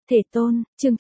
Thể tôn, chương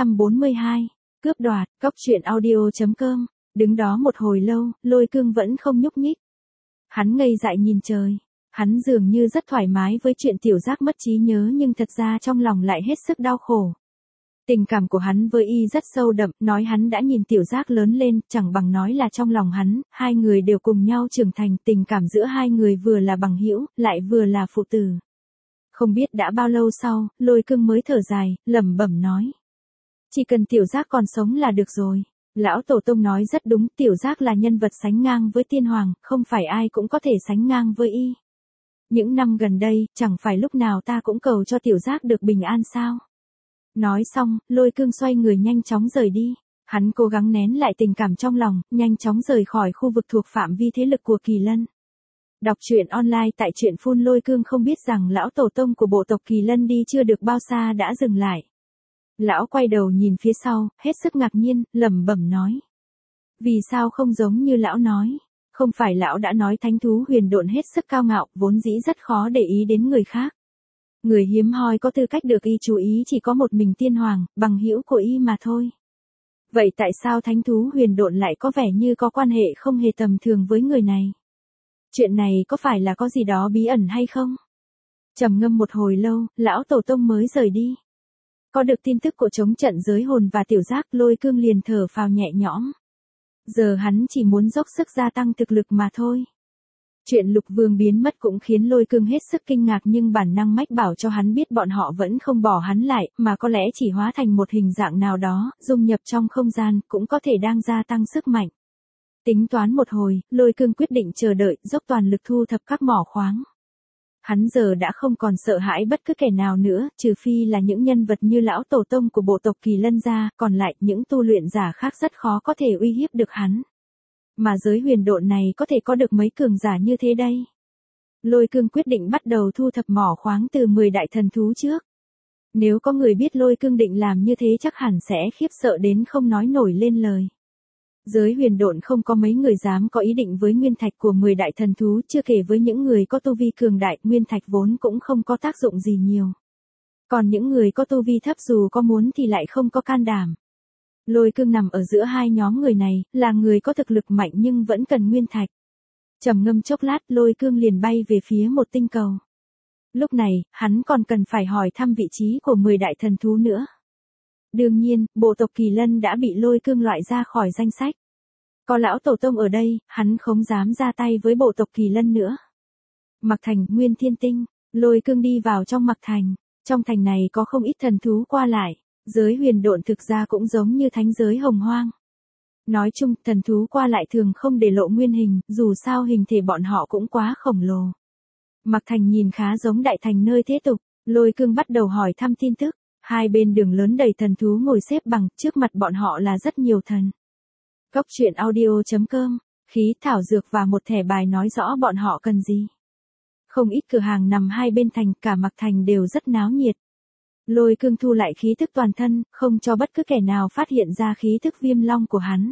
842, cướp đoạt, cóc truyện audio.com, đứng đó một hồi lâu, Lôi Cương vẫn không nhúc nhích. Hắn ngây dại nhìn trời, hắn dường như rất thoải mái với chuyện Tiểu Giác mất trí nhớ nhưng thật ra trong lòng lại hết sức đau khổ. Tình cảm của hắn với y rất sâu đậm, nói hắn đã nhìn Tiểu Giác lớn lên, chẳng bằng nói là trong lòng hắn, hai người đều cùng nhau trưởng thành, tình cảm giữa hai người vừa là bằng hữu, lại vừa là phụ tử. Không biết đã bao lâu sau, Lôi Cương mới thở dài, lẩm bẩm nói. Chỉ cần Tiểu Giác còn sống là được rồi. Lão Tổ Tông nói rất đúng, Tiểu Giác là nhân vật sánh ngang với tiên hoàng, không phải ai cũng có thể sánh ngang với y. Những năm gần đây, chẳng phải lúc nào ta cũng cầu cho Tiểu Giác được bình an sao. Nói xong, Lôi Cương xoay người nhanh chóng rời đi. Hắn cố gắng nén lại tình cảm trong lòng, nhanh chóng rời khỏi khu vực thuộc phạm vi thế lực của Kỳ Lân. Đọc truyện online tại truyện Phun. Lôi Cương không biết rằng lão tổ tông của bộ tộc Kỳ Lân đi chưa được bao xa đã dừng lại. Lão quay đầu nhìn phía sau, hết sức ngạc nhiên, lẩm bẩm nói. Vì sao không giống như lão nói? Không phải lão đã nói thánh thú huyền độn hết sức cao ngạo, vốn dĩ rất khó để ý đến người khác. Người hiếm hoi có tư cách được y chú ý chỉ có một mình tiên hoàng, bằng hữu của y mà thôi. Vậy tại sao thánh thú huyền độn lại có vẻ như có quan hệ không hề tầm thường với người này? Chuyện này có phải là có gì đó bí ẩn hay không? Trầm ngâm một hồi lâu, lão tổ tông mới rời đi. Có được tin tức của chống trận giới hồn và Tiểu Giác, Lôi Cương liền thở phào nhẹ nhõm. Giờ hắn chỉ muốn dốc sức gia tăng thực lực mà thôi. Chuyện Lục Vương biến mất cũng khiến Lôi Cương hết sức kinh ngạc nhưng bản năng mách bảo cho hắn biết bọn họ vẫn không bỏ hắn lại, mà có lẽ chỉ hóa thành một hình dạng nào đó, dung nhập trong không gian, cũng có thể đang gia tăng sức mạnh. Tính toán một hồi, Lôi Cương quyết định chờ đợi, dốc toàn lực thu thập các mỏ khoáng. Hắn giờ đã không còn sợ hãi bất cứ kẻ nào nữa, trừ phi là những nhân vật như lão tổ tông của bộ tộc Kỳ Lân ra, còn lại những tu luyện giả khác rất khó có thể uy hiếp được hắn. Mà giới huyền độn này có thể có được mấy cường giả như thế đây. Lôi Cương quyết định bắt đầu thu thập mỏ khoáng từ 10 đại thần thú trước. Nếu có người biết Lôi Cương định làm như thế chắc hẳn sẽ khiếp sợ đến không nói nổi lên lời. Giới huyền độn không có mấy người dám có ý định với nguyên thạch của 10 đại thần thú, chưa kể với những người có tu vi cường đại, nguyên thạch vốn cũng không có tác dụng gì nhiều. Còn những người có tu vi thấp dù có muốn thì lại không có can đảm. Lôi Cương nằm ở giữa hai nhóm người này, là người có thực lực mạnh nhưng vẫn cần nguyên thạch. Trầm ngâm chốc lát, Lôi Cương liền bay về phía một tinh cầu. Lúc này, hắn còn cần phải hỏi thăm vị trí của 10 đại thần thú nữa. Đương nhiên, bộ tộc Kỳ Lân đã bị Lôi Cương loại ra khỏi danh sách. Có lão tổ tông ở đây, hắn không dám ra tay với bộ tộc Kỳ Lân nữa. Mặc Thành, Nguyên Thiên Tinh, Lôi Cương đi vào trong Mặc Thành. Trong thành này có không ít thần thú qua lại. Giới huyền độn thực ra cũng giống như thánh giới hồng hoang. Nói chung, thần thú qua lại thường không để lộ nguyên hình, dù sao hình thể bọn họ cũng quá khổng lồ. Mặc Thành nhìn khá giống đại thành nơi thế tục. Lôi Cương bắt đầu hỏi thăm tin tức. Hai bên đường lớn đầy thần thú ngồi xếp bằng, trước mặt bọn họ là rất nhiều thần. Cóc truyện audio.com, khí thảo dược và một thẻ bài nói rõ bọn họ cần gì. Không ít cửa hàng nằm hai bên thành, cả Mặc Thành đều rất náo nhiệt. Lôi Cương thu lại khí thức toàn thân, không cho bất cứ kẻ nào phát hiện ra khí thức viêm long của hắn.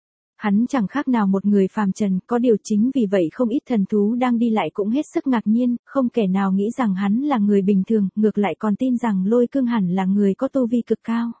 Hắn chẳng khác nào một người phàm trần, có điều chính vì vậy không ít thần thú đang đi lại cũng hết sức ngạc nhiên, không kẻ nào nghĩ rằng hắn là người bình thường, ngược lại còn tin rằng Lôi Cương hẳn là người có tu vi cực cao.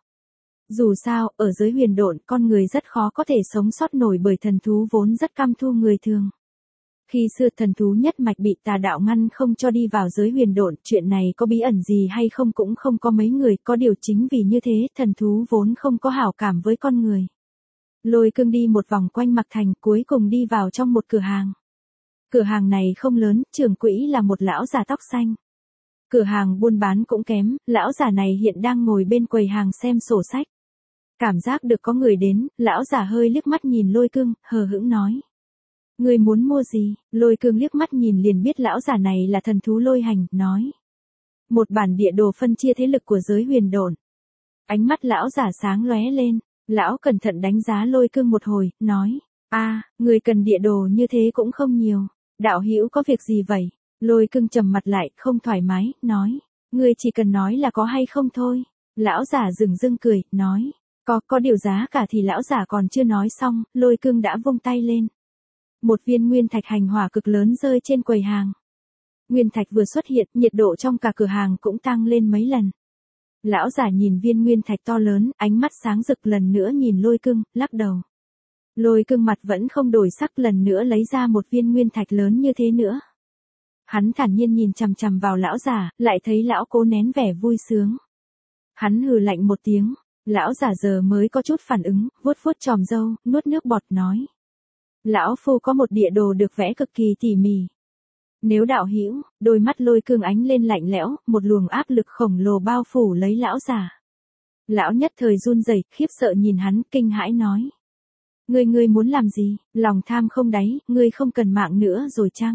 Dù sao, ở giới huyền độn, con người rất khó có thể sống sót nổi bởi thần thú vốn rất căm thù người thường. Khi xưa thần thú nhất mạch bị tà đạo ngăn không cho đi vào giới huyền độn, chuyện này có bí ẩn gì hay không cũng không có mấy người, có điều chính vì như thế, thần thú vốn không có hảo cảm với con người. Lôi Cương đi một vòng quanh Mặc Thành, cuối cùng đi vào trong một cửa hàng. Cửa hàng này không lớn, trưởng quỹ là một lão già tóc xanh. Cửa hàng buôn bán cũng kém, lão già này hiện đang ngồi bên quầy hàng xem sổ sách. Cảm giác được có người đến, lão già hơi liếc mắt nhìn Lôi Cương, hờ hững nói. Người muốn mua gì? Lôi Cương liếc mắt nhìn liền biết lão già này là thần thú Lôi Hành, nói. Một bản địa đồ phân chia thế lực của giới huyền độn. Ánh mắt lão già sáng lóe lên, lão cẩn thận đánh giá Lôi Cương một hồi, nói. Người cần địa đồ như thế cũng không nhiều. Đạo hữu có việc gì vậy? Lôi Cương trầm mặt lại, không thoải mái, nói. Người chỉ cần nói là có hay không thôi. Lão già dửng dưng cười, nói. Có điều giá cả thì lão già còn chưa nói xong, Lôi Cương đã vung tay lên. Một viên nguyên thạch hành hỏa cực lớn rơi trên quầy hàng. Nguyên thạch vừa xuất hiện, nhiệt độ trong cả cửa hàng cũng tăng lên mấy lần. Lão giả nhìn viên nguyên thạch to lớn, ánh mắt sáng rực lần nữa nhìn Lôi Cương, lắc đầu. Lôi Cương mặt vẫn không đổi sắc, lần nữa lấy ra một viên nguyên thạch lớn như thế nữa. Hắn thản nhiên nhìn chằm chằm vào lão giả, lại thấy lão cố nén vẻ vui sướng. Hắn hừ lạnh một tiếng, lão giả giờ mới có chút phản ứng, vuốt vuốt chòm râu, nuốt nước bọt nói. Lão phu có một địa đồ được vẽ cực kỳ tỉ mỉ. Nếu đạo hữu, đôi mắt Lôi Cương ánh lên lạnh lẽo, một luồng áp lực khổng lồ bao phủ lấy lão giả. Lão nhất thời run rẩy, khiếp sợ nhìn hắn, kinh hãi nói. Ngươi muốn làm gì, lòng tham không đáy, ngươi không cần mạng nữa rồi chăng?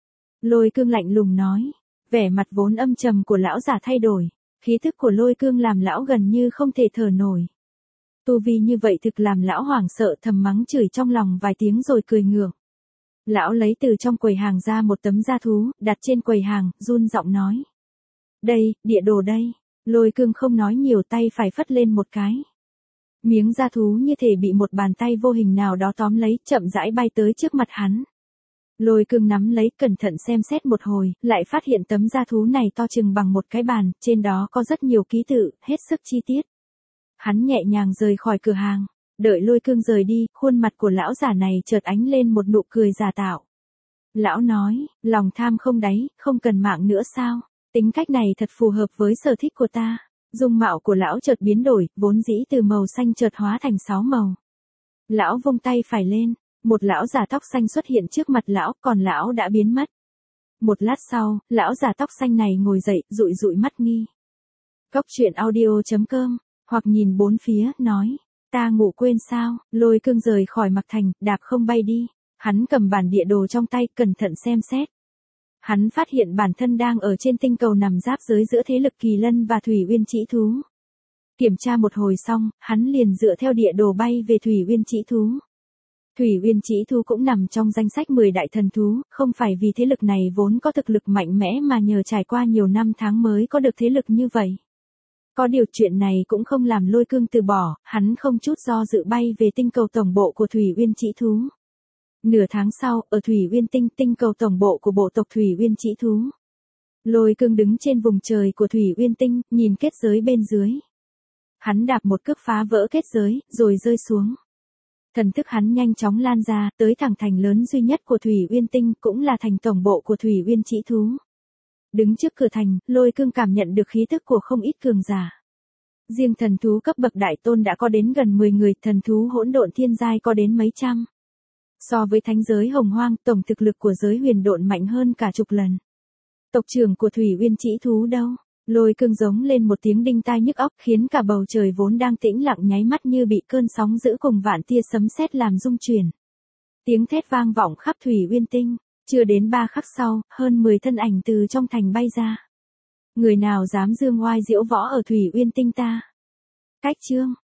Lôi Cương lạnh lùng nói, vẻ mặt vốn âm trầm của lão giả thay đổi, khí thức của Lôi Cương làm lão gần như không thể thở nổi. Tu vi như vậy thực làm lão hoảng sợ, thầm mắng chửi trong lòng vài tiếng rồi cười ngược. Lão lấy từ trong quầy hàng ra một tấm da thú, đặt trên quầy hàng, run giọng nói. Đây, địa đồ đây. Lôi Cương không nói nhiều, tay phải phất lên một cái. Miếng da thú như thể bị một bàn tay vô hình nào đó tóm lấy, chậm rãi bay tới trước mặt hắn. Lôi Cương nắm lấy, cẩn thận xem xét một hồi, lại phát hiện tấm da thú này to chừng bằng một cái bàn, trên đó có rất nhiều ký tự, hết sức chi tiết. Hắn nhẹ nhàng rời khỏi cửa hàng. Đợi Lôi Cương rời đi, khuôn mặt của lão giả này chợt ánh lên một nụ cười giả tạo. Lão nói, lòng tham không đáy, không cần mạng nữa sao? Tính cách này thật phù hợp với sở thích của ta. Dung mạo của lão chợt biến đổi, vốn dĩ từ màu xanh chợt hóa thành 6 màu. Lão vung tay phải lên, một lão già tóc xanh xuất hiện trước mặt lão, còn lão đã biến mất. Một lát sau, lão già tóc xanh này ngồi dậy, dụi dụi mắt nghi. Cốc truyện audio.com, hoặc nhìn bốn phía, nói. Ta ngủ quên sao? Lôi Cương rời khỏi Mạc Thành, đạp không bay đi. Hắn cầm bản địa đồ trong tay, cẩn thận xem xét. Hắn phát hiện bản thân đang ở trên tinh cầu nằm giáp giới giữa thế lực Kỳ Lân và Thủy Uyên Trĩ Thú. Kiểm tra một hồi xong, hắn liền dựa theo địa đồ bay về Thủy Uyên Trĩ Thú. Thủy Uyên Trĩ Thú cũng nằm trong danh sách 10 đại thần thú, không phải vì thế lực này vốn có thực lực mạnh mẽ mà nhờ trải qua nhiều năm tháng mới có được thế lực như vậy. Có điều chuyện này cũng không làm Lôi Cương từ bỏ, hắn không chút do dự bay về tinh cầu tổng bộ của Thủy Uyên Trĩ Thú. Nửa tháng sau, ở Thủy Uyên Tinh, tinh cầu tổng bộ của bộ tộc Thủy Uyên Trĩ Thú. Lôi Cương đứng trên vùng trời của Thủy Uyên Tinh, nhìn kết giới bên dưới. Hắn đạp một cước phá vỡ kết giới, rồi rơi xuống. Thần thức hắn nhanh chóng lan ra, tới thẳng thành lớn duy nhất của Thủy Uyên Tinh, cũng là thành tổng bộ của Thủy Uyên Trĩ Thú. Đứng trước cửa thành, Lôi Cương cảm nhận được khí tức của không ít cường giả. Riêng thần thú cấp bậc đại tôn đã có đến gần 10 người, thần thú hỗn độn thiên giai có đến mấy trăm. So với thánh giới hồng hoang, tổng thực lực của giới huyền độn mạnh hơn cả chục lần. Tộc trưởng của Thủy Uyên Trĩ Thú đâu? Lôi Cương giống lên một tiếng đinh tai nhức óc, khiến cả bầu trời vốn đang tĩnh lặng nháy mắt như bị cơn sóng dữ cùng vạn tia sấm sét làm rung chuyển. Tiếng thét vang vọng khắp Thủy Uyên Tinh. Chưa đến 3 khắc sau, hơn 10 thân ảnh từ trong thành bay ra. Người nào dám dương oai diễu võ ở Thủy Uyên Tinh ta? Cách chương